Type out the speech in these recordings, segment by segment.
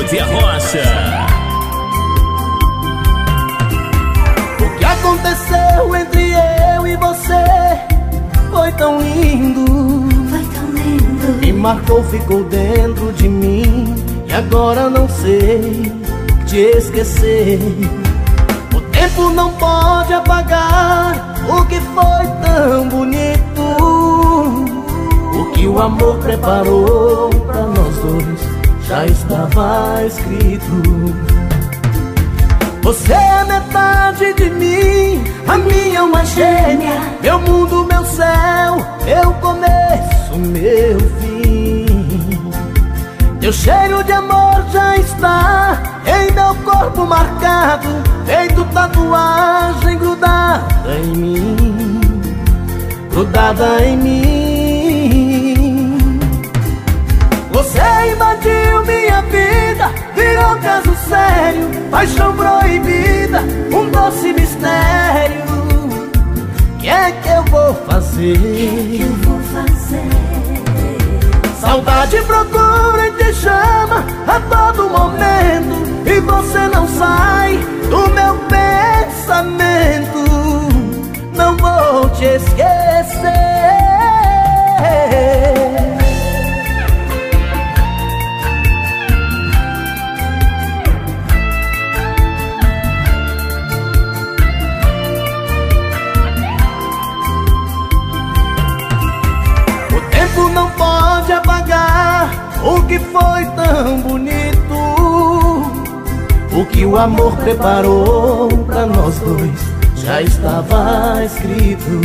Curte a Rocha. O que aconteceu entre eu e você foi tão lindo, foi tão lindo. Me marcou, ficou dentro de mim, e agora não sei te esquecer. O tempo não pode apagar o que foi tão bonito, o que o amor preparou pra nós dois já estava escrito. Você é metade de mim, a minha alma gêmea, meu mundo, meu céu, meu começo, meu fim. Teu cheiro de amor já está em meu corpo marcado, feito tatuagem grudada em mim, grudada em mim. Você invadiu minha vida, virou caso sério, paixão proibida, um doce mistério. Que é que eu vou fazer? Que eu vou fazer? Saudade procura e te chama a todo momento, e você não sai do meu pensamento. Não vou te esquecer. Não pode apagar o que foi tão bonito, o que o amor preparou pra nós dois já estava escrito.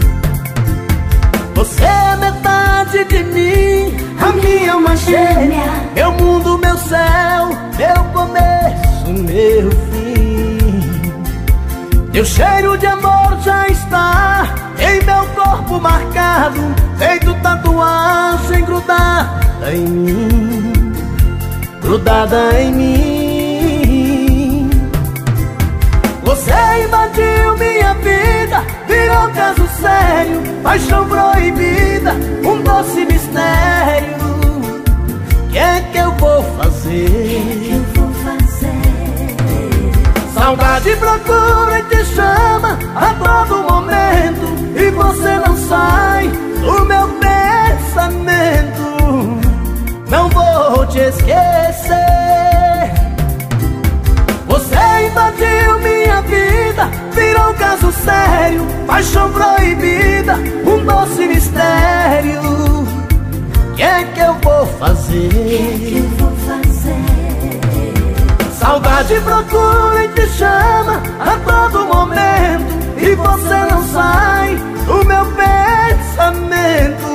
Você é metade de mim, a minha alma gêmea, meu mundo, meu céu, meu começo, meu fim. Teu cheiro de amor já está em meu corpo marcado, feito tatuagem grudada em mim, grudada em mim. Você invadiu minha vida, virou caso sério, paixão proibida, um doce mistério. Que é que eu vou fazer? Que eu vou fazer? Saudade procura e te chama a todo momento, e você não sai do meu pensamento. Não vou te esquecer. Você invadiu minha vida, virou caso sério, paixão proibida, um doce mistério. Que é que eu vou fazer? Que eu vou fazer? Saudade procura e te chama a todo momento, e você não sai do meu pensamento.